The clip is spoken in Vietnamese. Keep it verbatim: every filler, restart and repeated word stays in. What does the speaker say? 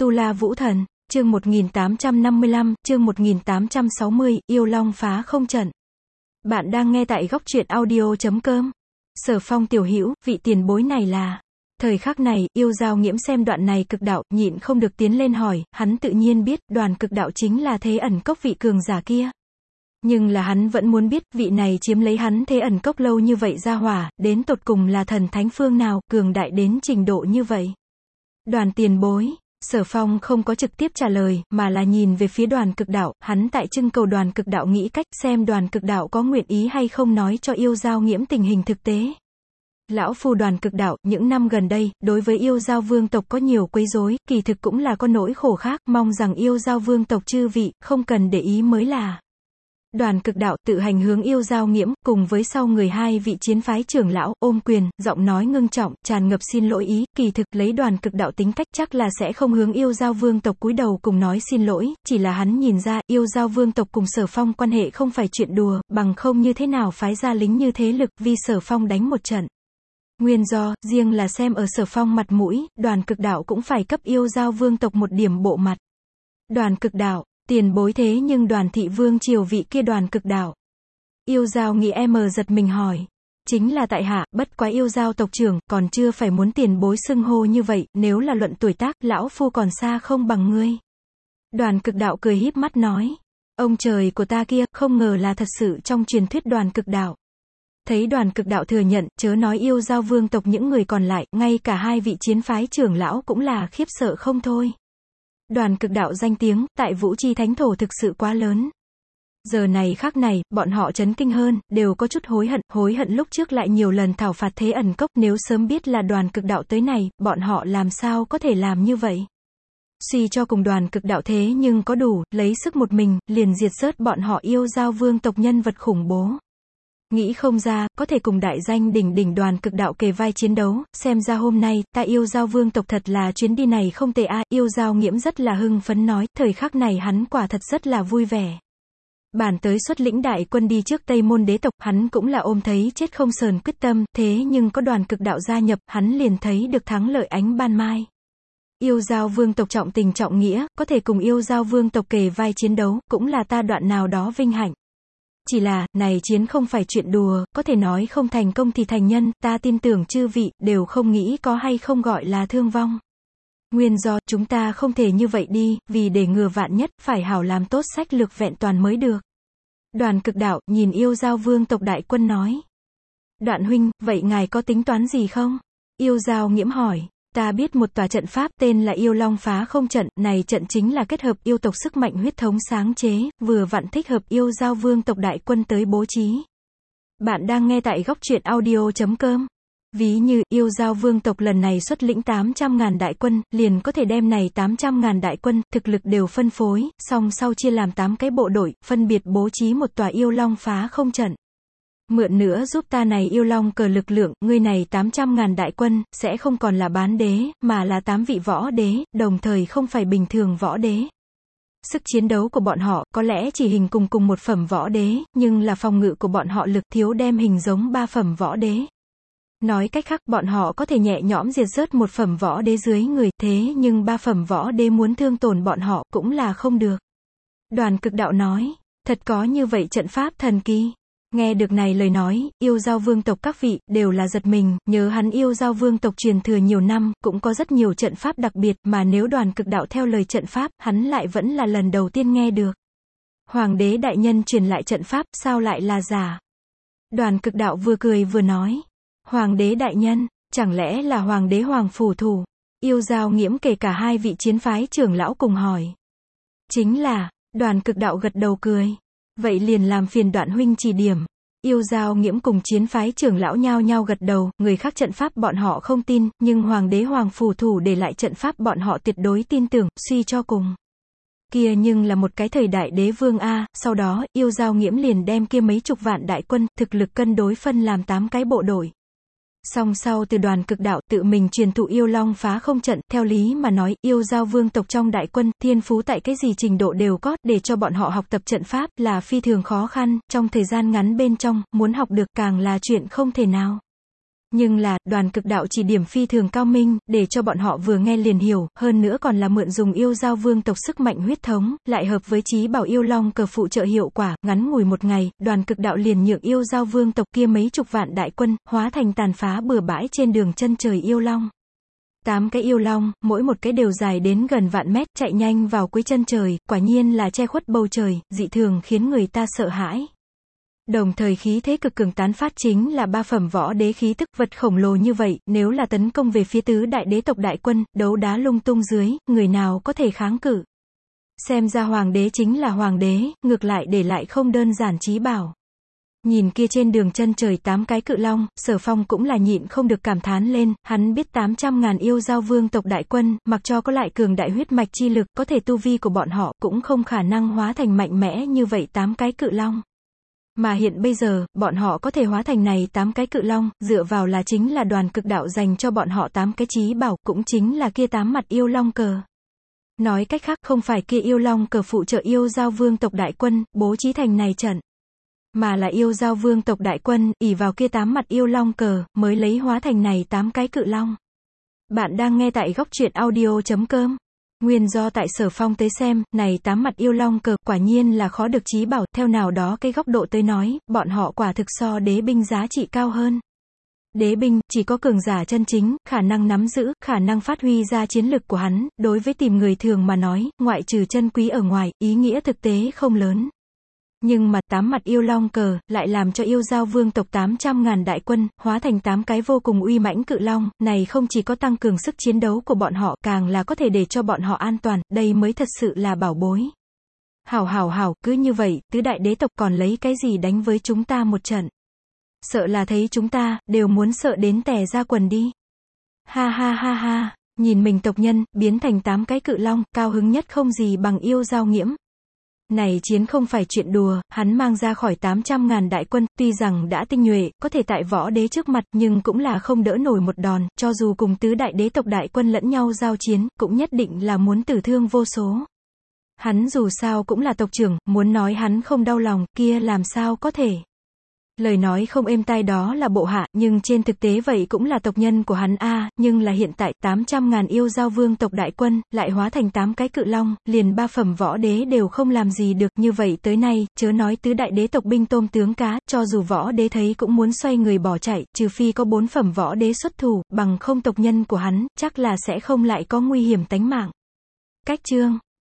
Tu La Vũ Thần, chương một nghìn tám trăm năm mươi lăm, chương một nghìn tám trăm sáu mươi, Yêu Long phá không trận. Bạn đang nghe tại góc truyện audio chấm com. Sở Phong tiểu hữu, vị tiền bối này là... Thời khắc này, Yêu Dao Nghiễm xem đoạn này cực đạo, nhịn không được tiến lên hỏi, hắn tự nhiên biết, đoàn cực đạo chính là Thế Ẩn Cốc vị cường giả kia. Nhưng là hắn vẫn muốn biết, vị này chiếm lấy hắn Thế Ẩn Cốc lâu như vậy ra hỏa, đến tột cùng là thần thánh phương nào, cường đại đến trình độ như vậy. Đoàn tiền bối, Sở Phong không có trực tiếp trả lời, mà là nhìn về phía đoàn cực đạo, hắn tại trưng cầu đoàn cực đạo nghĩ cách xem đoàn cực đạo có nguyện ý hay không nói cho Yêu Dao Nghiễm tình hình thực tế. Lão phu đoàn cực đạo, những năm gần đây, đối với Yêu Dao vương tộc có nhiều quấy rối, kỳ thực cũng là có nỗi khổ khác, mong rằng Yêu Dao vương tộc chư vị, không cần để ý mới là. Đoàn cực đạo tự hành hướng Yêu Dao Nghiễm, cùng với sau người hai vị chiến phái trưởng lão, ôm quyền, giọng nói ngưng trọng, tràn ngập xin lỗi ý, kỳ thực lấy đoàn cực đạo tính cách chắc là sẽ không hướng Yêu Dao vương tộc cúi đầu cùng nói xin lỗi, chỉ là hắn nhìn ra, Yêu Dao vương tộc cùng Sở Phong quan hệ không phải chuyện đùa, bằng không như thế nào phái ra lính như thế lực, vì Sở Phong đánh một trận. Nguyên do, riêng là xem ở Sở Phong mặt mũi, đoàn cực đạo cũng phải cấp Yêu Dao vương tộc một điểm bộ mặt. Đoàn cực đạo, tiền bối thế nhưng đoàn thị vương triều vị kia đoàn cực đạo. Yêu Dao nghĩ em giật mình hỏi. Chính là tại hạ, bất quá Yêu Dao tộc trưởng, còn chưa phải muốn tiền bối xưng hô như vậy, nếu là luận tuổi tác, lão phu còn xa không bằng ngươi. Đoàn cực đạo cười híp mắt nói. Ông trời của ta kia, không ngờ là thật sự trong truyền thuyết đoàn cực đạo. Thấy đoàn cực đạo thừa nhận, chớ nói Yêu Dao vương tộc những người còn lại, ngay cả hai vị chiến phái trưởng lão cũng là khiếp sợ không thôi. Đoàn cực đạo danh tiếng, tại Vũ Chi Thánh Thổ thực sự quá lớn. Giờ này khắc này, bọn họ chấn kinh hơn, đều có chút hối hận, hối hận lúc trước lại nhiều lần thảo phạt Thế Ẩn Cốc, nếu sớm biết là đoàn cực đạo tới này, bọn họ làm sao có thể làm như vậy. Suy cho cùng đoàn cực đạo thế nhưng có đủ, lấy sức một mình, liền diệt rớt bọn họ Yêu Dao vương tộc nhân vật khủng bố. Nghĩ không ra, có thể cùng đại danh đỉnh đỉnh đoàn cực đạo kề vai chiến đấu, xem ra hôm nay, ta Yêu Dao vương tộc thật là chuyến đi này không tệ a. Yêu Dao Nghiễm rất là hưng phấn nói, thời khắc này hắn quả thật rất là vui vẻ. Bản tới xuất lĩnh đại quân đi trước Tây Môn đế tộc, hắn cũng là ôm thấy chết không sờn quyết tâm, thế nhưng có đoàn cực đạo gia nhập, hắn liền thấy được thắng lợi ánh ban mai. Yêu Dao vương tộc trọng tình trọng nghĩa, có thể cùng Yêu Dao vương tộc kề vai chiến đấu, cũng là ta đoạn nào đó vinh hạnh. Chỉ là, này chiến không phải chuyện đùa, có thể nói không thành công thì thành nhân, ta tin tưởng chư vị, đều không nghĩ có hay không gọi là thương vong. Nguyên do, chúng ta không thể như vậy đi, vì để ngừa vạn nhất, phải hảo làm tốt sách lược vẹn toàn mới được. Đoàn cực đạo, nhìn Yêu Dao vương tộc đại quân nói. Đoạn huynh, vậy ngài có tính toán gì không? Yêu Dao Nghiễm hỏi. Ta biết một tòa trận pháp tên là Yêu Long phá không trận, này trận chính là kết hợp yêu tộc sức mạnh huyết thống sáng chế, vừa vặn thích hợp Yêu Dao vương tộc đại quân tới bố trí. Bạn đang nghe tại góc truyện audio chấm com. Ví như, Yêu Dao vương tộc lần này xuất lĩnh tám trăm ngàn đại quân, liền có thể đem này tám trăm ngàn đại quân, thực lực đều phân phối, song sau chia làm tám cái bộ đội, phân biệt bố trí một tòa Yêu Long phá không trận. Mượn nữa giúp ta này Yêu Long cờ lực lượng, ngươi này tám trăm ngàn đại quân, sẽ không còn là bán đế, mà là tám vị võ đế, đồng thời không phải bình thường võ đế. Sức chiến đấu của bọn họ, có lẽ chỉ hình cùng cùng một phẩm võ đế, nhưng là phòng ngự của bọn họ lực thiếu đem hình giống ba phẩm võ đế. Nói cách khác, bọn họ có thể nhẹ nhõm diệt rớt một phẩm võ đế dưới người, thế nhưng ba phẩm võ đế muốn thương tổn bọn họ, cũng là không được. Đoàn cực đạo nói, thật có như vậy trận pháp thần kỳ. Nghe được này lời nói, Yêu Dao vương tộc các vị, đều là giật mình, nhớ hắn Yêu Dao vương tộc truyền thừa nhiều năm, cũng có rất nhiều trận pháp đặc biệt, mà nếu đoàn cực đạo theo lời trận pháp, hắn lại vẫn là lần đầu tiên nghe được. Hoàng đế đại nhân truyền lại trận pháp, sao lại là giả? Đoàn cực đạo vừa cười vừa nói. Hoàng đế đại nhân, chẳng lẽ là hoàng đế hoàng phủ thủ? Yêu Dao Nghiễm kể cả hai vị chiến phái trưởng lão cùng hỏi. Chính là, đoàn cực đạo gật đầu cười. Vậy liền làm phiền đoạn huynh chỉ điểm. Yêu Dao Nghiễm cùng chiến phái trưởng lão nhao nhao gật đầu, người khác trận pháp bọn họ không tin, nhưng hoàng đế hoàng phủ thủ để lại trận pháp bọn họ tuyệt đối tin tưởng, suy cho cùng. Kia nhưng là một cái thời đại đế vương A, sau đó, Yêu Dao Nghiễm liền đem kia mấy chục vạn đại quân, thực lực cân đối phân làm tám cái bộ đội. Song sau từ đoàn cực đạo tự mình truyền thụ Yêu Long phá không trận, theo lý mà nói, Yêu Dao vương tộc trong đại quân, thiên phú tại cái gì trình độ đều có, để cho bọn họ học tập trận pháp, là phi thường khó khăn, trong thời gian ngắn bên trong, muốn học được càng là chuyện không thể nào. Nhưng là, đoàn cực đạo chỉ điểm phi thường cao minh, để cho bọn họ vừa nghe liền hiểu, hơn nữa còn là mượn dùng yêu giao vương tộc sức mạnh huyết thống, lại hợp với chí bảo yêu long cờ phụ trợ hiệu quả, ngắn ngủi một ngày, đoàn cực đạo liền nhượng yêu giao vương tộc kia mấy chục vạn đại quân, hóa thành tàn phá bừa bãi trên đường chân trời yêu long. Tám cái yêu long, mỗi một cái đều dài đến gần vạn mét, chạy nhanh vào cuối chân trời, quả nhiên là che khuất bầu trời, dị thường khiến người ta sợ hãi. Đồng thời khí thế cực cường tán phát chính là ba phẩm võ đế khí tức, vật khổng lồ như vậy, nếu là tấn công về phía tứ đại đế tộc đại quân, đấu đá lung tung dưới, người nào có thể kháng cự. Xem ra hoàng đế chính là hoàng đế, ngược lại để lại không đơn giản chí bảo. Nhìn kia trên đường chân trời tám cái cự long, Sở Phong cũng là nhịn không được cảm thán lên, hắn biết tám trăm ngàn yêu giao vương tộc đại quân, mặc cho có lại cường đại huyết mạch chi lực, có thể tu vi của bọn họ, cũng không khả năng hóa thành mạnh mẽ như vậy tám cái cự long. Mà hiện bây giờ, bọn họ có thể hóa thành này tám cái cự long, dựa vào là chính là đoàn cực đạo dành cho bọn họ tám cái chí bảo, cũng chính là kia tám mặt yêu long cờ. Nói cách khác, không phải kia yêu long cờ phụ trợ yêu giao vương tộc đại quân, bố trí thành này trận. Mà là yêu giao vương tộc đại quân, ỷ vào kia tám mặt yêu long cờ, mới lấy hóa thành này tám cái cự long. Bạn đang nghe tại góc truyện audio chấm com. Nguyên do tại Sở Phong tới xem, này tám mặt yêu long cờ, quả nhiên là khó được chí bảo, theo nào đó cái góc độ tới nói, bọn họ quả thực so đế binh giá trị cao hơn. Đế binh, chỉ có cường giả chân chính, khả năng nắm giữ, khả năng phát huy ra chiến lực của hắn, đối với tìm người thường mà nói, ngoại trừ chân quý ở ngoài, ý nghĩa thực tế không lớn. Nhưng mà tám mặt yêu long cờ, lại làm cho yêu giao vương tộc tám trăm ngàn đại quân, hóa thành tám cái vô cùng uy mãnh cự long, này không chỉ có tăng cường sức chiến đấu của bọn họ, càng là có thể để cho bọn họ an toàn, đây mới thật sự là bảo bối. Hảo hảo hảo, cứ như vậy, tứ đại đế tộc còn lấy cái gì đánh với chúng ta một trận. Sợ là thấy chúng ta, đều muốn sợ đến tè ra quần đi. Ha ha ha ha, nhìn mình tộc nhân, biến thành tám cái cự long, cao hứng nhất không gì bằng yêu giao nghiễm. Này chiến không phải chuyện đùa, hắn mang ra khỏi tám trăm ngàn đại quân, tuy rằng đã tinh nhuệ, có thể tại võ đế trước mặt, nhưng cũng là không đỡ nổi một đòn, cho dù cùng tứ đại đế tộc đại quân lẫn nhau giao chiến, cũng nhất định là muốn tử thương vô số. Hắn dù sao cũng là tộc trưởng, muốn nói hắn không đau lòng, kia làm sao có thể. Lời nói không êm tai đó là bộ hạ, nhưng trên thực tế vậy cũng là tộc nhân của hắn a, nhưng là hiện tại tám trăm ngàn yêu giao vương tộc đại quân, lại hóa thành tám cái cự long, liền ba phẩm võ đế đều không làm gì được, như vậy tới nay, chớ nói tứ đại đế tộc binh tôm tướng cá, cho dù võ đế thấy cũng muốn xoay người bỏ chạy, trừ phi có bốn phẩm võ đế xuất thủ, bằng không tộc nhân của hắn, chắc là sẽ không lại có nguy hiểm tánh mạng. Cách chương